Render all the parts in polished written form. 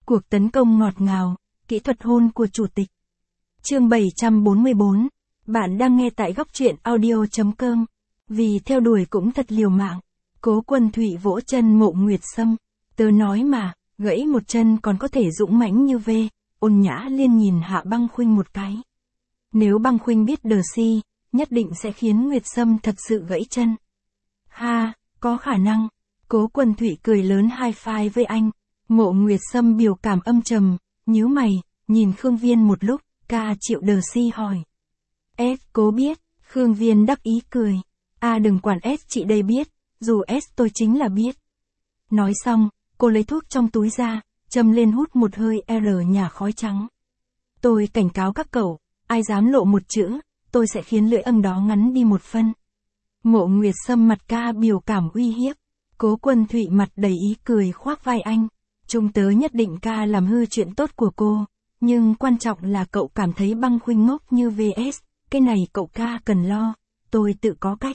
Cuộc tấn công ngọt ngào, kỹ thuật hôn của chủ tịch. Chương 744. Bạn đang nghe tại góc truyện audio.com. Vì theo đuổi cũng thật liều mạng. Cố Quân Thụy vỗ chân Mộ Nguyệt Sâm. Tớ nói mà, gãy một chân còn có thể dũng mãnh như ve. Ôn Nhã Liên nhìn Hạ Băng Khuynh một cái. Nếu Băng Khuynh biết Đờ-si, nhất định sẽ khiến Nguyệt Sâm thật sự gãy chân. Ha, có khả năng. Cố Quân Thụy cười lớn high five với anh. Mộ Nguyệt Sâm biểu cảm âm trầm, nhíu mày, nhìn Khương Viên một lúc, ca Triệu Đờ-si hỏi. Cố biết, Khương Viên đắc ý cười. Đừng quản chị đây biết, dù tôi chính là biết. Nói xong, cô lấy thuốc trong túi ra, châm lên hút một hơi nhả khói trắng. Tôi cảnh cáo các cậu, ai dám lộ một chữ, tôi sẽ khiến lưỡi âng đó ngắn đi một phân. Mộ Nguyệt Sâm mặt ca biểu cảm uy hiếp. Cố Quân Thụy mặt đầy ý cười khoác vai anh. Chúng tớ nhất định ca làm hư chuyện tốt của cô, nhưng quan trọng là cậu cảm thấy Băng Khuynh ngốc như VS, cái này cậu ca cần lo, tôi tự có cách.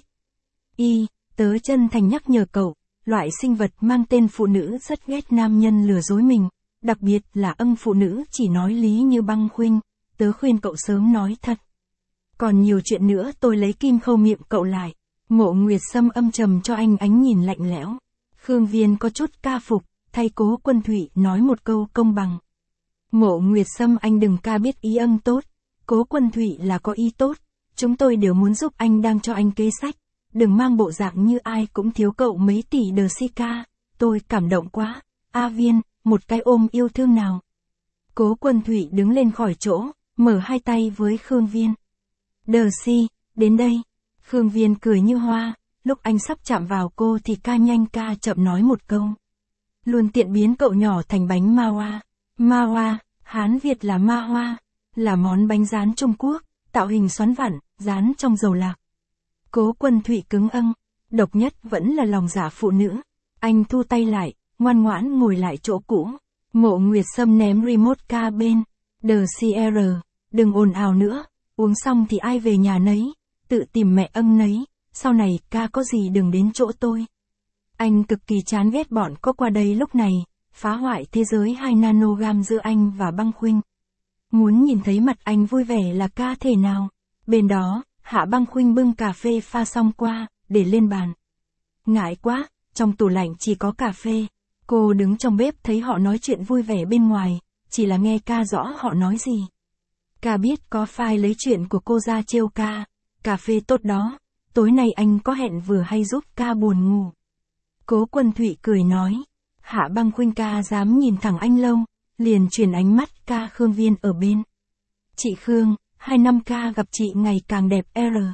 Tớ chân thành nhắc nhở cậu, loại sinh vật mang tên phụ nữ rất ghét nam nhân lừa dối mình, đặc biệt là phụ nữ chỉ nói lý như Băng Khuynh, tớ khuyên cậu sớm nói thật. Còn nhiều chuyện nữa tôi lấy kim khâu miệng cậu lại. Mộ Nguyệt Sâm âm trầm cho anh ánh nhìn lạnh lẽo. Khương Viên có chút ca phục, thay Cố Quân Thụy nói một câu công bằng. Mộ Nguyệt Sâm anh đừng ca biết ý tốt, Cố Quân Thụy là có ý tốt, chúng tôi đều muốn giúp anh đang cho anh kế sách, đừng mang bộ dạng như ai cũng thiếu cậu mấy tỷ Đờ-si ca, tôi cảm động quá, Viên, một cái ôm yêu thương nào. Cố Quân Thụy đứng lên khỏi chỗ, mở hai tay với Khương Viên. Đờ-si, đến đây. Khương Viên cười như hoa, lúc anh sắp chạm vào cô thì ca nhanh ca chậm nói một câu. Luôn tiện biến cậu nhỏ thành bánh ma hoa. Ma hoa, Hán Việt là ma hoa, là món bánh rán Trung Quốc, tạo hình xoắn vặn, rán trong dầu lạc. Cố Quân Thụy cứng độc nhất vẫn là lòng dạ phụ nữ. Anh thu tay lại, ngoan ngoãn ngồi lại chỗ cũ. Mộ Nguyệt Sâm ném remote ca bên. Đờ-si-r, đừng ồn ào nữa, uống xong thì ai về nhà nấy, tự tìm mẹ nấy, sau này ca có gì đừng đến chỗ tôi. Anh cực kỳ chán ghét bọn có qua đây lúc này, phá hoại thế giới 2 nanogam giữa anh và Băng Khuynh. Muốn nhìn thấy mặt anh vui vẻ là ca thể nào. Bên đó, Hạ Băng Khuynh bưng cà phê pha xong qua, để lên bàn. Ngại quá, trong tủ lạnh chỉ có cà phê. Cô đứng trong bếp thấy họ nói chuyện vui vẻ bên ngoài, chỉ là nghe ca rõ họ nói gì. Ca biết có file lấy chuyện của cô ra trêu ca. Cà phê tốt đó, tối nay anh có hẹn vừa hay giúp ca buồn ngủ. Cố Quân Thụy cười nói. Hạ Băng Khuynh ca dám nhìn thẳng anh lâu, liền chuyển ánh mắt ca Khương Viên ở bên. Chị Khương, 2 năm ca gặp chị ngày càng đẹp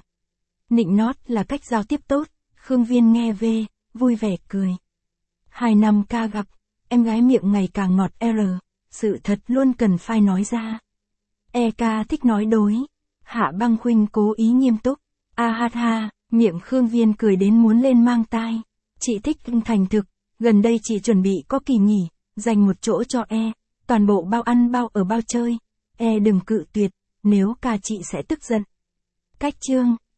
Nịnh nót là cách giao tiếp tốt, Khương Viên nghe về, vui vẻ cười. 2 năm ca gặp, em gái miệng ngày càng ngọt sự thật luôn cần phải nói ra. Ca thích nói đối. Hạ Băng Khuynh cố ý nghiêm túc. Ha, miệng Khương Viên cười đến muốn lên mang tai. Chị thích thành thực, gần đây chị chuẩn bị có kỳ nghỉ, dành một chỗ cho toàn bộ bao ăn bao ở bao chơi. Đừng cự tuyệt, nếu ca chị sẽ tức giận. Cách chương